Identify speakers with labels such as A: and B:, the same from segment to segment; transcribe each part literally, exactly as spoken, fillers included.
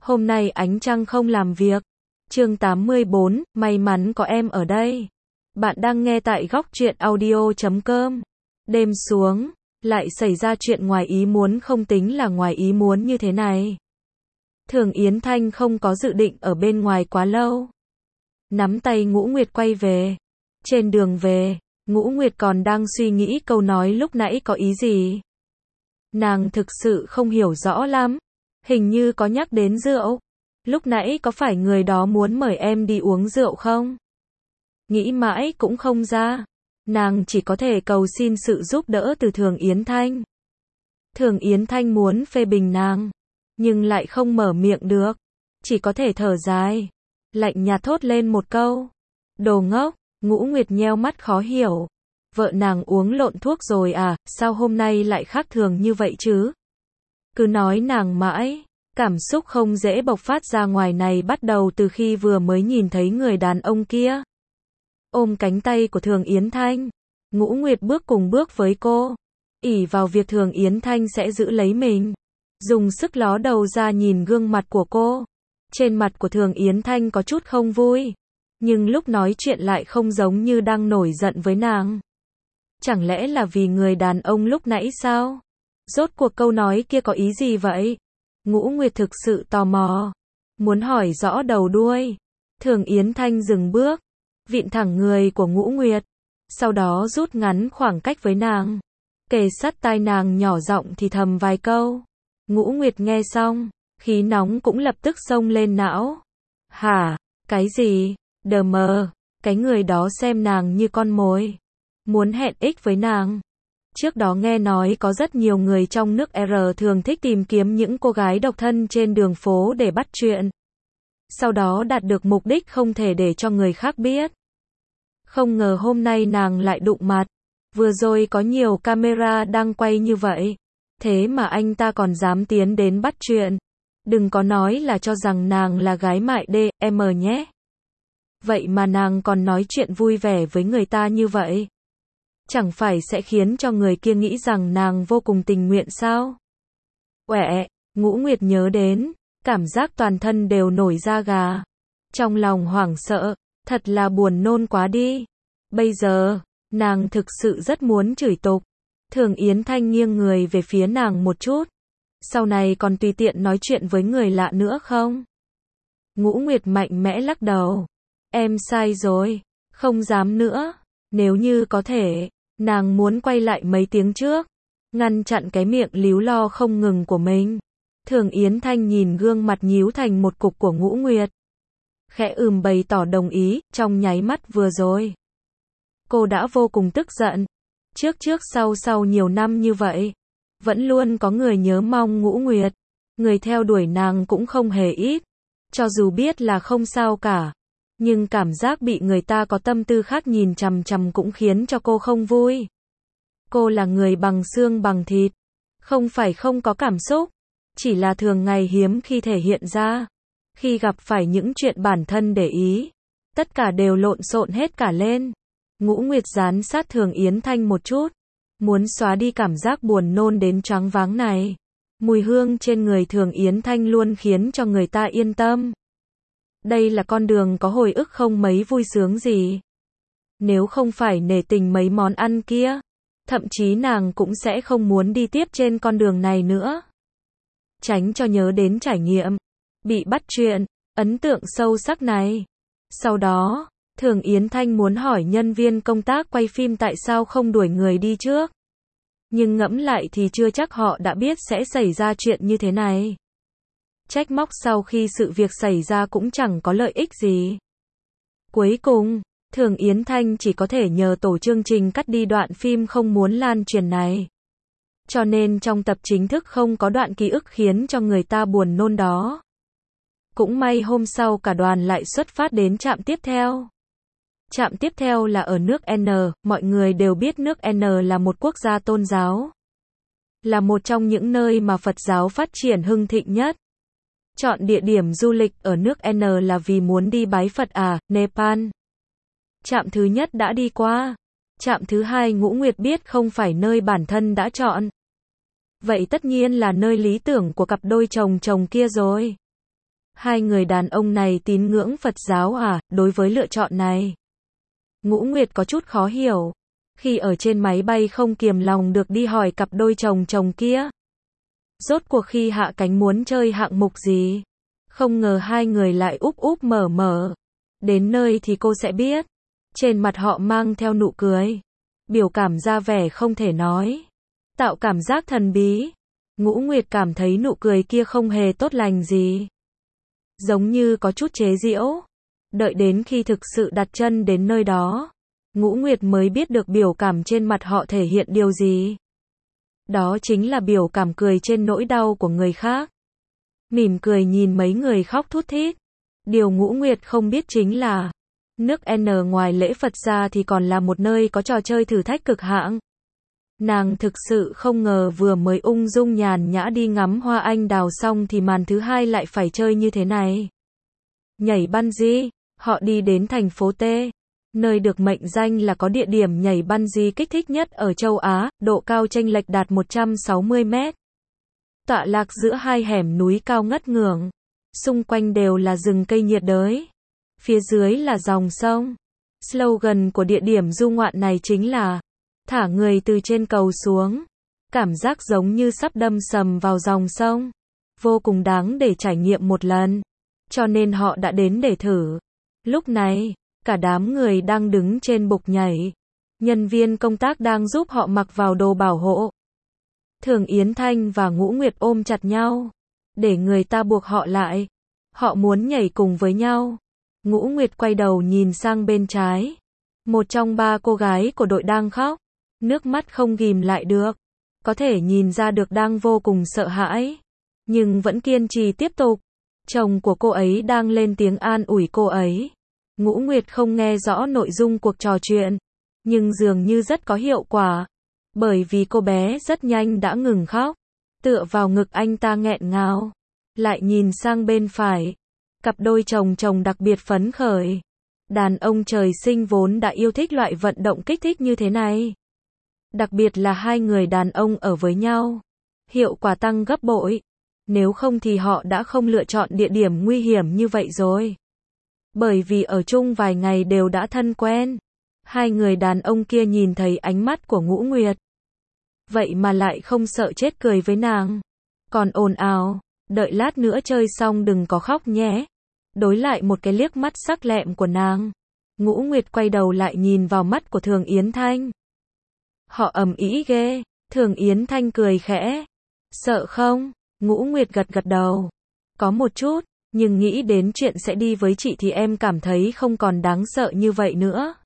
A: Hôm nay ánh trăng không làm việc. Chương tám mươi bốn, may mắn có em ở đây. Bạn đang nghe tại góc truyện audio chấm com. Đêm xuống, lại xảy ra chuyện ngoài ý muốn không tính là ngoài ý muốn như thế này. Thường Yến Thanh không có dự định ở bên ngoài quá lâu. Nắm tay Ngũ Nguyệt quay về. Trên đường về, Ngũ Nguyệt còn đang suy nghĩ câu nói lúc nãy có ý gì. Nàng thực sự không hiểu rõ lắm. Hình như có nhắc đến rượu. Lúc nãy có phải người đó muốn mời em đi uống rượu không? Nghĩ mãi cũng không ra. Nàng chỉ có thể cầu xin sự giúp đỡ từ Thường Yến Thanh. Thường Yến Thanh muốn phê bình nàng, nhưng lại không mở miệng được. Chỉ có thể thở dài. Lạnh nhạt thốt lên một câu. Đồ ngốc. Ngũ Nguyệt nheo mắt khó hiểu. Vợ nàng uống lộn thuốc rồi à, sao hôm nay lại khác thường như vậy chứ? Cứ nói nàng mãi. Cảm xúc không dễ bộc phát ra ngoài này bắt đầu từ khi vừa mới nhìn thấy người đàn ông kia. Ôm cánh tay của Thường Yến Thanh. Ngũ Nguyệt bước cùng bước với cô. Ỷ vào việc Thường Yến Thanh sẽ giữ lấy mình. Dùng sức ló đầu ra nhìn gương mặt của cô. Trên mặt của Thường Yến Thanh có chút không vui. Nhưng lúc nói chuyện lại không giống như đang nổi giận với nàng. Chẳng lẽ là vì người đàn ông lúc nãy sao? Rốt cuộc câu nói kia có ý gì vậy? Ngũ Nguyệt thực sự tò mò. Muốn hỏi rõ đầu đuôi. Thường Yến Thanh dừng bước. Vịn thẳng người của Ngũ Nguyệt. Sau đó rút ngắn khoảng cách với nàng. Kề sát tai nàng nhỏ giọng thì thầm vài câu. Ngũ Nguyệt nghe xong. Khí nóng cũng lập tức xông lên não. Hả? Cái gì? Đờ mờ. Cái người đó xem nàng như con mồi. Muốn hẹn ích với nàng. Trước đó nghe nói có rất nhiều người trong nước R thường thích tìm kiếm những cô gái độc thân trên đường phố để bắt chuyện. Sau đó đạt được mục đích không thể để cho người khác biết. Không ngờ hôm nay nàng lại đụng mặt. Vừa rồi có nhiều camera đang quay như vậy. Thế mà anh ta còn dám tiến đến bắt chuyện. Đừng có nói là cho rằng nàng là gái mại đê em nhé. Vậy mà nàng còn nói chuyện vui vẻ với người ta như vậy. Chẳng phải sẽ khiến cho người kia nghĩ rằng nàng vô cùng tình nguyện sao? Uệ, Ngũ Nguyệt nhớ đến, cảm giác toàn thân đều nổi da gà. Trong lòng hoảng sợ, thật là buồn nôn quá đi. Bây giờ, nàng thực sự rất muốn chửi tục. Thường Yến Thanh nghiêng người về phía nàng một chút. Sau này còn tùy tiện nói chuyện với người lạ nữa không? Ngũ Nguyệt mạnh mẽ lắc đầu. Em sai rồi, không dám nữa. Nếu như có thể, nàng muốn quay lại mấy tiếng trước, ngăn chặn cái miệng líu lo không ngừng của mình. Thường Yến Thanh nhìn gương mặt nhíu thành một cục của Ngũ Nguyệt. Khẽ ừm bày tỏ đồng ý, trong nháy mắt vừa rồi. Cô đã vô cùng tức giận. Trước trước sau sau nhiều năm như vậy, vẫn luôn có người nhớ mong Ngũ Nguyệt. Người theo đuổi nàng cũng không hề ít. Cho dù biết là không sao cả. Nhưng cảm giác bị người ta có tâm tư khác nhìn chằm chằm cũng khiến cho cô không vui. Cô là người bằng xương bằng thịt. Không phải không có cảm xúc. Chỉ là thường ngày hiếm khi thể hiện ra. Khi gặp phải những chuyện bản thân để ý. Tất cả đều lộn xộn hết cả lên. Ngũ Nguyệt dán sát Thường Yến Thanh một chút. Muốn xóa đi cảm giác buồn nôn đến choáng váng này. Mùi hương trên người Thường Yến Thanh luôn khiến cho người ta yên tâm. Đây là con đường có hồi ức không mấy vui sướng gì. Nếu không phải nể tình mấy món ăn kia, thậm chí nàng cũng sẽ không muốn đi tiếp trên con đường này nữa. Tránh cho nhớ đến trải nghiệm, bị bắt chuyện, ấn tượng sâu sắc này. Sau đó, Thường Yến Thanh muốn hỏi nhân viên công tác quay phim tại sao không đuổi người đi trước. Nhưng ngẫm lại thì chưa chắc họ đã biết sẽ xảy ra chuyện như thế này. Trách móc sau khi sự việc xảy ra cũng chẳng có lợi ích gì. Cuối cùng, Thường Yến Thanh chỉ có thể nhờ tổ chương trình cắt đi đoạn phim không muốn lan truyền này. Cho nên trong tập chính thức không có đoạn ký ức khiến cho người ta buồn nôn đó. Cũng may hôm sau cả đoàn lại xuất phát đến trạm tiếp theo. Trạm tiếp theo là ở nước N, mọi người đều biết nước N là một quốc gia tôn giáo. Là một trong những nơi mà Phật giáo phát triển hưng thịnh nhất. Chọn địa điểm du lịch ở nước N là vì muốn đi bái Phật à, Nepal. Trạm thứ nhất đã đi qua. Trạm thứ hai Ngũ Nguyệt biết không phải nơi bản thân đã chọn. Vậy tất nhiên là nơi lý tưởng của cặp đôi chồng chồng kia rồi. Hai người đàn ông này tín ngưỡng Phật giáo à, đối với lựa chọn này. Ngũ Nguyệt có chút khó hiểu. Khi ở trên máy bay không kiềm lòng được đi hỏi cặp đôi chồng chồng kia. Rốt cuộc khi hạ cánh muốn chơi hạng mục gì? Không ngờ hai người lại úp úp mở mở. Đến nơi thì cô sẽ biết. Trên mặt họ mang theo nụ cười. Biểu cảm ra vẻ không thể nói. Tạo cảm giác thần bí. Ngũ Nguyệt cảm thấy nụ cười kia không hề tốt lành gì. Giống như có chút chế giễu. Đợi đến khi thực sự đặt chân đến nơi đó, Ngũ Nguyệt mới biết được biểu cảm trên mặt họ thể hiện điều gì. Đó chính là biểu cảm cười trên nỗi đau của người khác. Mỉm cười nhìn mấy người khóc thút thít. Điều Ngũ Nguyệt không biết chính là, nước N ngoài lễ Phật ra thì còn là một nơi có trò chơi thử thách cực hạng. Nàng thực sự không ngờ vừa mới ung dung nhàn nhã đi ngắm hoa anh đào xong thì màn thứ hai lại phải chơi như thế này. Nhảy bungee, họ đi đến thành phố T, nơi được mệnh danh là có địa điểm nhảy bungee kích thích nhất ở châu Á, độ cao chênh lệch đạt một trăm sáu mươi mét. Tọa lạc giữa hai hẻm núi cao ngất ngưởng, xung quanh đều là rừng cây nhiệt đới, phía dưới là dòng sông. Slogan của địa điểm du ngoạn này chính là thả người từ trên cầu xuống, cảm giác giống như sắp đâm sầm vào dòng sông, vô cùng đáng để trải nghiệm một lần, cho nên họ đã đến để thử. Lúc này, cả đám người đang đứng trên bục nhảy, nhân viên công tác đang giúp họ mặc vào đồ bảo hộ. Thường Yến Thanh và Ngũ Nguyệt ôm chặt nhau, để người ta buộc họ lại. Họ muốn nhảy cùng với nhau. Ngũ Nguyệt quay đầu nhìn sang bên trái. Một trong ba cô gái của đội đang khóc. Nước mắt không ghìm lại được. Có thể nhìn ra được đang vô cùng sợ hãi. Nhưng vẫn kiên trì tiếp tục. Chồng của cô ấy đang lên tiếng an ủi cô ấy. Ngũ Nguyệt không nghe rõ nội dung cuộc trò chuyện. Nhưng dường như rất có hiệu quả. Bởi vì cô bé rất nhanh đã ngừng khóc. Tựa vào ngực anh ta nghẹn ngào. Lại nhìn sang bên phải. Cặp đôi chồng chồng đặc biệt phấn khởi. Đàn ông trời sinh vốn đã yêu thích loại vận động kích thích như thế này. Đặc biệt là hai người đàn ông ở với nhau. Hiệu quả tăng gấp bội. Nếu không thì họ đã không lựa chọn địa điểm nguy hiểm như vậy rồi. Bởi vì ở chung vài ngày đều đã thân quen. Hai người đàn ông kia nhìn thấy ánh mắt của Ngũ Nguyệt. Vậy mà lại không sợ chết cười với nàng. Còn ồn ào, đợi lát nữa chơi xong đừng có khóc nhé. Đối lại một cái liếc mắt sắc lẹm của nàng. Ngũ Nguyệt quay đầu lại nhìn vào mắt của Thường Yến Thanh. Họ ầm ĩ ghê. Thường Yến Thanh cười khẽ. Sợ không? Ngũ Nguyệt gật gật đầu. Có một chút, nhưng nghĩ đến chuyện sẽ đi với chị thì em cảm thấy không còn đáng sợ như vậy nữa.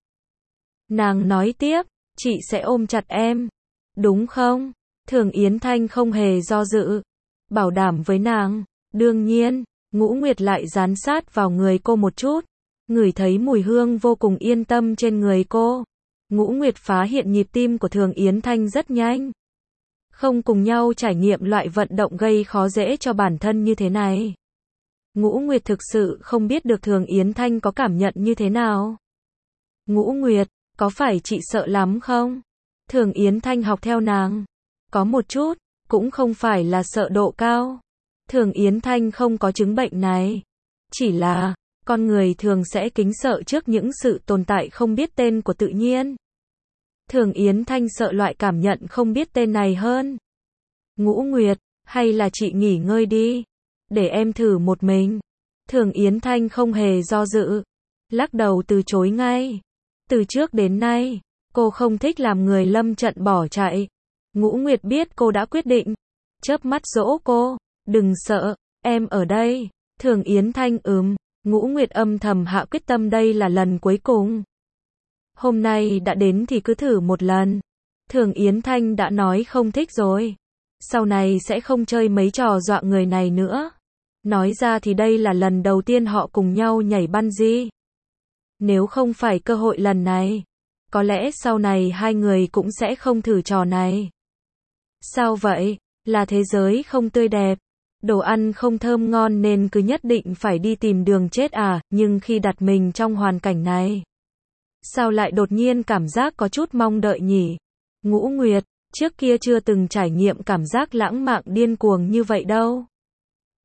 A: Nàng nói tiếp, chị sẽ ôm chặt em. Đúng không? Thường Yến Thanh không hề do dự. Bảo đảm với nàng. Đương nhiên, Ngũ Nguyệt lại dán sát vào người cô một chút. Ngửi thấy mùi hương vô cùng yên tâm trên người cô. Ngũ Nguyệt phá hiện nhịp tim của Thường Yến Thanh rất nhanh. Không cùng nhau trải nghiệm loại vận động gây khó dễ cho bản thân như thế này. Ngũ Nguyệt thực sự không biết được Thường Yến Thanh có cảm nhận như thế nào. Ngũ Nguyệt, có phải chị sợ lắm không? Thường Yến Thanh học theo nàng. Có một chút, cũng không phải là sợ độ cao. Thường Yến Thanh không có chứng bệnh này. Chỉ là, con người thường sẽ kính sợ trước những sự tồn tại không biết tên của tự nhiên. Thường Yến Thanh sợ loại cảm nhận không biết tên này hơn. Ngũ Nguyệt, hay là chị nghỉ ngơi đi. Để em thử một mình. Thường Yến Thanh không hề do dự. Lắc đầu từ chối ngay. Từ trước đến nay, cô không thích làm người lâm trận bỏ chạy. Ngũ Nguyệt biết cô đã quyết định. Chớp mắt dỗ cô. Đừng sợ, em ở đây. Thường Yến Thanh ừm. Ngũ Nguyệt âm thầm hạ quyết tâm đây là lần cuối cùng. Hôm nay đã đến thì cứ thử một lần. Thường Yến Thanh đã nói không thích rồi. Sau này sẽ không chơi mấy trò dọa người này nữa. Nói ra thì đây là lần đầu tiên họ cùng nhau nhảy bungee. Nếu không phải cơ hội lần này, có lẽ sau này hai người cũng sẽ không thử trò này. Sao vậy? Là thế giới không tươi đẹp. Đồ ăn không thơm ngon nên cứ nhất định phải đi tìm đường chết à, nhưng khi đặt mình trong hoàn cảnh này, sao lại đột nhiên cảm giác có chút mong đợi nhỉ? Ngũ Nguyệt, trước kia chưa từng trải nghiệm cảm giác lãng mạn điên cuồng như vậy đâu.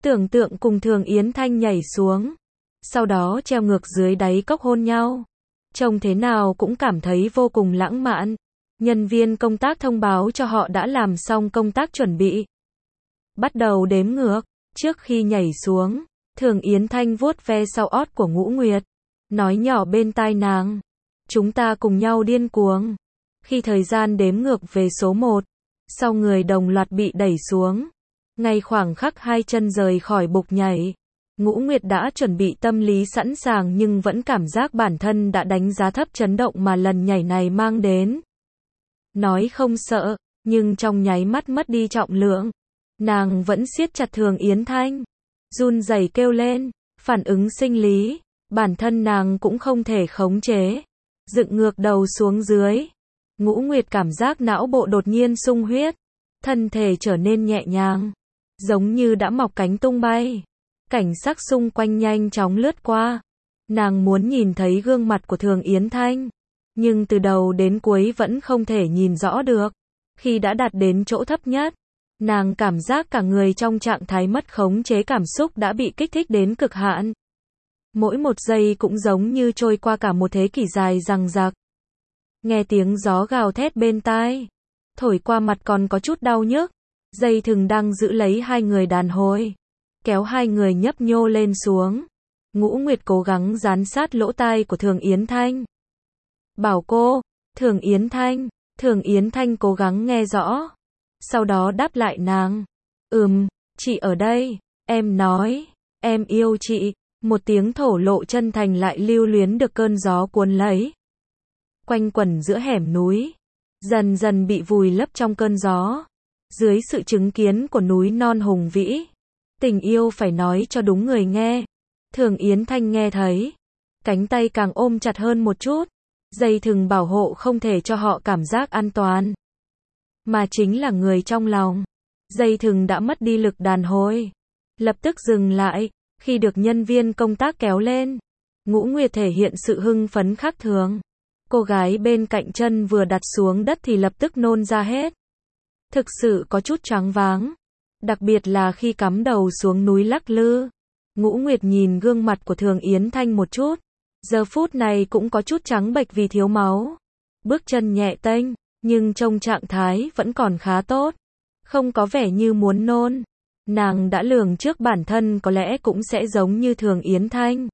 A: Tưởng tượng cùng Thường Yến Thanh nhảy xuống, sau đó treo ngược dưới đáy cốc hôn nhau. Trông thế nào cũng cảm thấy vô cùng lãng mạn. Nhân viên công tác thông báo cho họ đã làm xong công tác chuẩn bị. Bắt đầu đếm ngược. Trước khi nhảy xuống, Thường Yến Thanh vuốt ve sau ót của Ngũ Nguyệt, nói nhỏ bên tai nàng. Chúng ta cùng nhau điên cuồng. Khi thời gian đếm ngược về số một, sau người đồng loạt bị đẩy xuống. Ngay khoảng khắc hai chân rời khỏi bục nhảy, Ngũ Nguyệt đã chuẩn bị tâm lý sẵn sàng nhưng vẫn cảm giác bản thân đã đánh giá thấp chấn động mà lần nhảy này mang đến. Nói không sợ, nhưng trong nháy mắt mất đi trọng lượng. Nàng vẫn siết chặt Thường Yến Thanh, run rẩy kêu lên, phản ứng sinh lý, bản thân nàng cũng không thể khống chế, dựng ngược đầu xuống dưới. Ngũ Nguyệt cảm giác não bộ đột nhiên sung huyết, thân thể trở nên nhẹ nhàng, giống như đã mọc cánh tung bay. Cảnh sắc xung quanh nhanh chóng lướt qua. Nàng muốn nhìn thấy gương mặt của Thường Yến Thanh, nhưng từ đầu đến cuối vẫn không thể nhìn rõ được. Khi đã đạt đến chỗ thấp nhất, nàng cảm giác cả người trong trạng thái mất khống chế, cảm xúc đã bị kích thích đến cực hạn. Mỗi một giây cũng giống như trôi qua cả một thế kỷ dài dằng dặc. Nghe tiếng gió gào thét bên tai, thổi qua mặt còn có chút đau nhức. Dây thừng đang giữ lấy hai người đàn hồi, kéo hai người nhấp nhô lên xuống. Ngũ Nguyệt cố gắng dán sát lỗ tai của Thường Yến Thanh. Bảo cô, Thường Yến Thanh, Thường Yến Thanh cố gắng nghe rõ. Sau đó đáp lại nàng. Ừm, chị ở đây, em nói, em yêu chị. Một tiếng thổ lộ chân thành lại lưu luyến được cơn gió cuốn lấy. Quanh quẩn giữa hẻm núi, dần dần bị vùi lấp trong cơn gió. Dưới sự chứng kiến của núi non hùng vĩ, tình yêu phải nói cho đúng người nghe. Thường Yến Thanh nghe thấy, cánh tay càng ôm chặt hơn một chút. Dây thừng bảo hộ không thể cho họ cảm giác an toàn, mà chính là người trong lòng. Dây thừng đã mất đi lực đàn hồi, lập tức dừng lại. Khi được nhân viên công tác kéo lên, Ngũ Nguyệt thể hiện sự hưng phấn khác thường. Cô gái bên cạnh chân vừa đặt xuống đất thì lập tức nôn ra hết. Thực sự có chút choáng váng. Đặc biệt là khi cắm đầu xuống núi lắc lư. Ngũ Nguyệt nhìn gương mặt của Thường Yến Thanh một chút. Giờ phút này cũng có chút trắng bệch vì thiếu máu. Bước chân nhẹ tênh, nhưng trông trạng thái vẫn còn khá tốt. Không có vẻ như muốn nôn. Nàng đã lường trước bản thân có lẽ cũng sẽ giống như Thường Yến Thanh.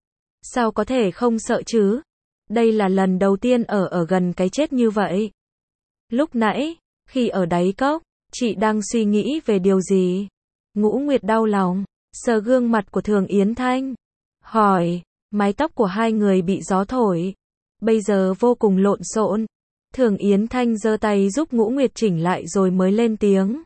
A: Sao có thể không sợ chứ? Đây là lần đầu tiên ở ở gần cái chết như vậy. Lúc nãy, khi ở đáy cốc, chị đang suy nghĩ về điều gì? Ngũ Nguyệt đau lòng, sờ gương mặt của Thường Yến Thanh. Hỏi, mái tóc của hai người bị gió thổi. Bây giờ vô cùng lộn xộn. Thường Yến Thanh giơ tay giúp Ngũ Nguyệt chỉnh lại rồi mới lên tiếng.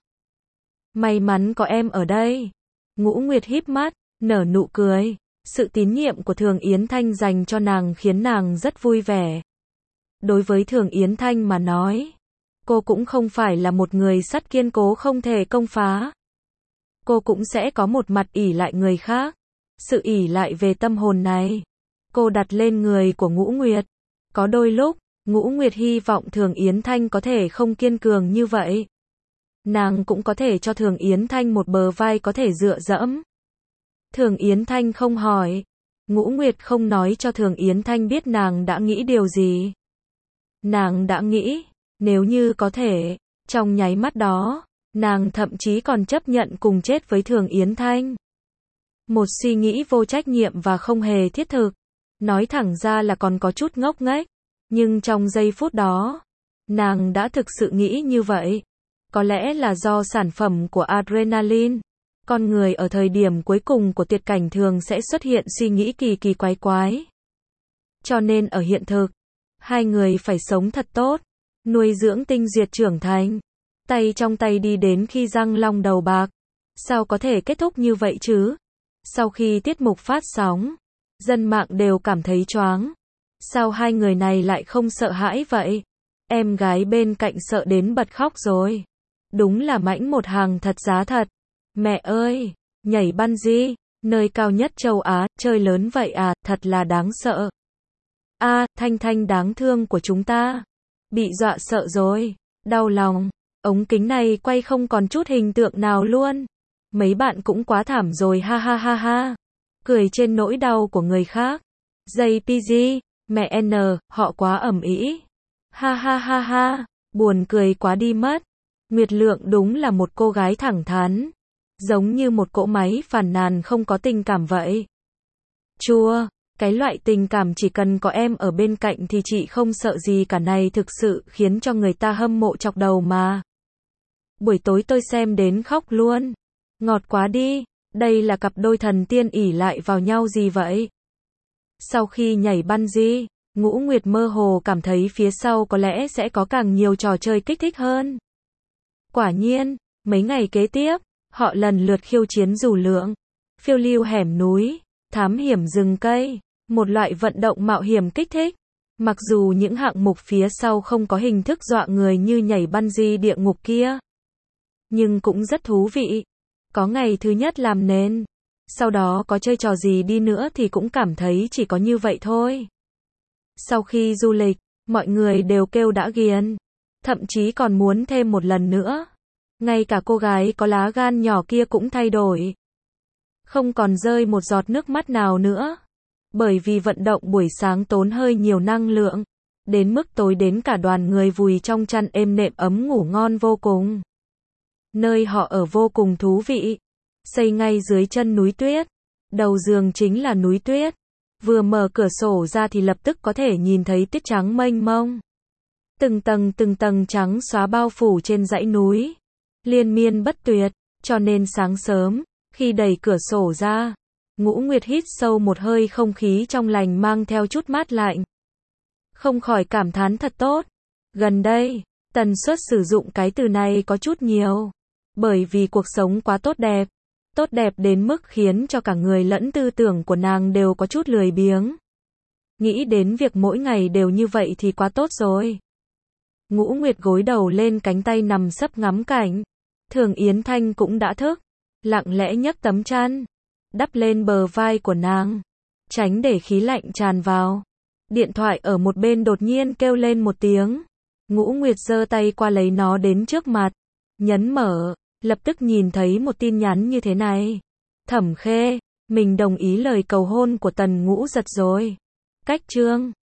A: May mắn có em ở đây. Ngũ Nguyệt híp mắt, nở nụ cười. Sự tín nhiệm của Thường Yến Thanh dành cho nàng khiến nàng rất vui vẻ. Đối với Thường Yến Thanh mà nói, cô cũng không phải là một người sắt kiên cố không thể công phá. Cô cũng sẽ có một mặt ỷ lại người khác. Sự ỷ lại về tâm hồn này, cô đặt lên người của Ngũ Nguyệt. Có đôi lúc, Ngũ Nguyệt hy vọng Thường Yến Thanh có thể không kiên cường như vậy. Nàng cũng có thể cho Thường Yến Thanh một bờ vai có thể dựa dẫm. Thường Yến Thanh không hỏi. Ngũ Nguyệt không nói cho Thường Yến Thanh biết nàng đã nghĩ điều gì. Nàng đã nghĩ, nếu như có thể, trong nháy mắt đó, nàng thậm chí còn chấp nhận cùng chết với Thường Yến Thanh. Một suy nghĩ vô trách nhiệm và không hề thiết thực. Nói thẳng ra là còn có chút ngốc nghếch. Nhưng trong giây phút đó, nàng đã thực sự nghĩ như vậy. Có lẽ là do sản phẩm của adrenaline. Con người ở thời điểm cuối cùng của tuyệt cảnh thường sẽ xuất hiện suy nghĩ kỳ kỳ quái quái. Cho nên ở hiện thực, hai người phải sống thật tốt, nuôi dưỡng tinh duyệt trưởng thành, tay trong tay đi đến khi răng long đầu bạc. Sao có thể kết thúc như vậy chứ? Sau khi tiết mục phát sóng, dân mạng đều cảm thấy choáng. Sao hai người này lại không sợ hãi vậy? Em gái bên cạnh sợ đến bật khóc rồi. Đúng là mãnh một hàng thật giá thật. Mẹ ơi, nhảy bungee, nơi cao nhất châu Á, chơi lớn vậy à, thật là đáng sợ. A, à, Thanh Thanh đáng thương của chúng ta. Bị dọa sợ rồi, đau lòng. Ống kính này quay không còn chút hình tượng nào luôn. Mấy bạn cũng quá thảm rồi ha ha ha ha. Cười trên nỗi đau của người khác. gi pê giê, mẹ N, họ quá ầm ĩ. Ha ha ha ha, buồn cười quá đi mất. Nguyệt Lượng đúng là một cô gái thẳng thắn. Giống như một cỗ máy phàn nàn không có tình cảm vậy. Chua, cái loại tình cảm chỉ cần có em ở bên cạnh thì chị không sợ gì cả này thực sự khiến cho người ta hâm mộ chọc đầu mà. Buổi tối tôi xem đến khóc luôn. Ngọt quá đi, đây là cặp đôi thần tiên ỷ lại vào nhau gì vậy? Sau khi nhảy bungee, Ngũ Nguyệt mơ hồ cảm thấy phía sau có lẽ sẽ có càng nhiều trò chơi kích thích hơn. Quả nhiên, mấy ngày kế tiếp, họ lần lượt khiêu chiến dù lượn, phiêu lưu hẻm núi, thám hiểm rừng cây, một loại vận động mạo hiểm kích thích. Mặc dù những hạng mục phía sau không có hình thức dọa người như nhảy bungee địa ngục kia, nhưng cũng rất thú vị. Có ngày thứ nhất làm nền, sau đó có chơi trò gì đi nữa thì cũng cảm thấy chỉ có như vậy thôi. Sau khi du lịch, mọi người đều kêu đã ghiền, thậm chí còn muốn thêm một lần nữa. Ngay cả cô gái có lá gan nhỏ kia cũng thay đổi. Không còn rơi một giọt nước mắt nào nữa. Bởi vì vận động buổi sáng tốn hơi nhiều năng lượng. Đến mức tối đến cả đoàn người vùi trong chăn êm nệm ấm ngủ ngon vô cùng. Nơi họ ở vô cùng thú vị. Xây ngay dưới chân núi tuyết. Đầu giường chính là núi tuyết. Vừa mở cửa sổ ra thì lập tức có thể nhìn thấy tuyết trắng mênh mông. Từng tầng từng tầng trắng xóa bao phủ trên dãy núi. Liên miên bất tuyệt, cho nên sáng sớm, khi đẩy cửa sổ ra, Ngũ Nguyệt hít sâu một hơi không khí trong lành mang theo chút mát lạnh. Không khỏi cảm thán thật tốt. Gần đây, tần suất sử dụng cái từ này có chút nhiều. Bởi vì cuộc sống quá tốt đẹp. Tốt đẹp đến mức khiến cho cả người lẫn tư tưởng của nàng đều có chút lười biếng. Nghĩ đến việc mỗi ngày đều như vậy thì quá tốt rồi. Ngũ Nguyệt gối đầu lên cánh tay nằm sấp ngắm cảnh. Thường Yến Thanh cũng đã thức. Lặng lẽ nhấc tấm chăn. Đắp lên bờ vai của nàng. Tránh để khí lạnh tràn vào. Điện thoại ở một bên đột nhiên kêu lên một tiếng. Ngũ Nguyệt giơ tay qua lấy nó đến trước mặt. Nhấn mở. Lập tức nhìn thấy một tin nhắn như thế này. Thẩm Khê, mình đồng ý lời cầu hôn của Tần Ngũ Giật rồi. Cách chương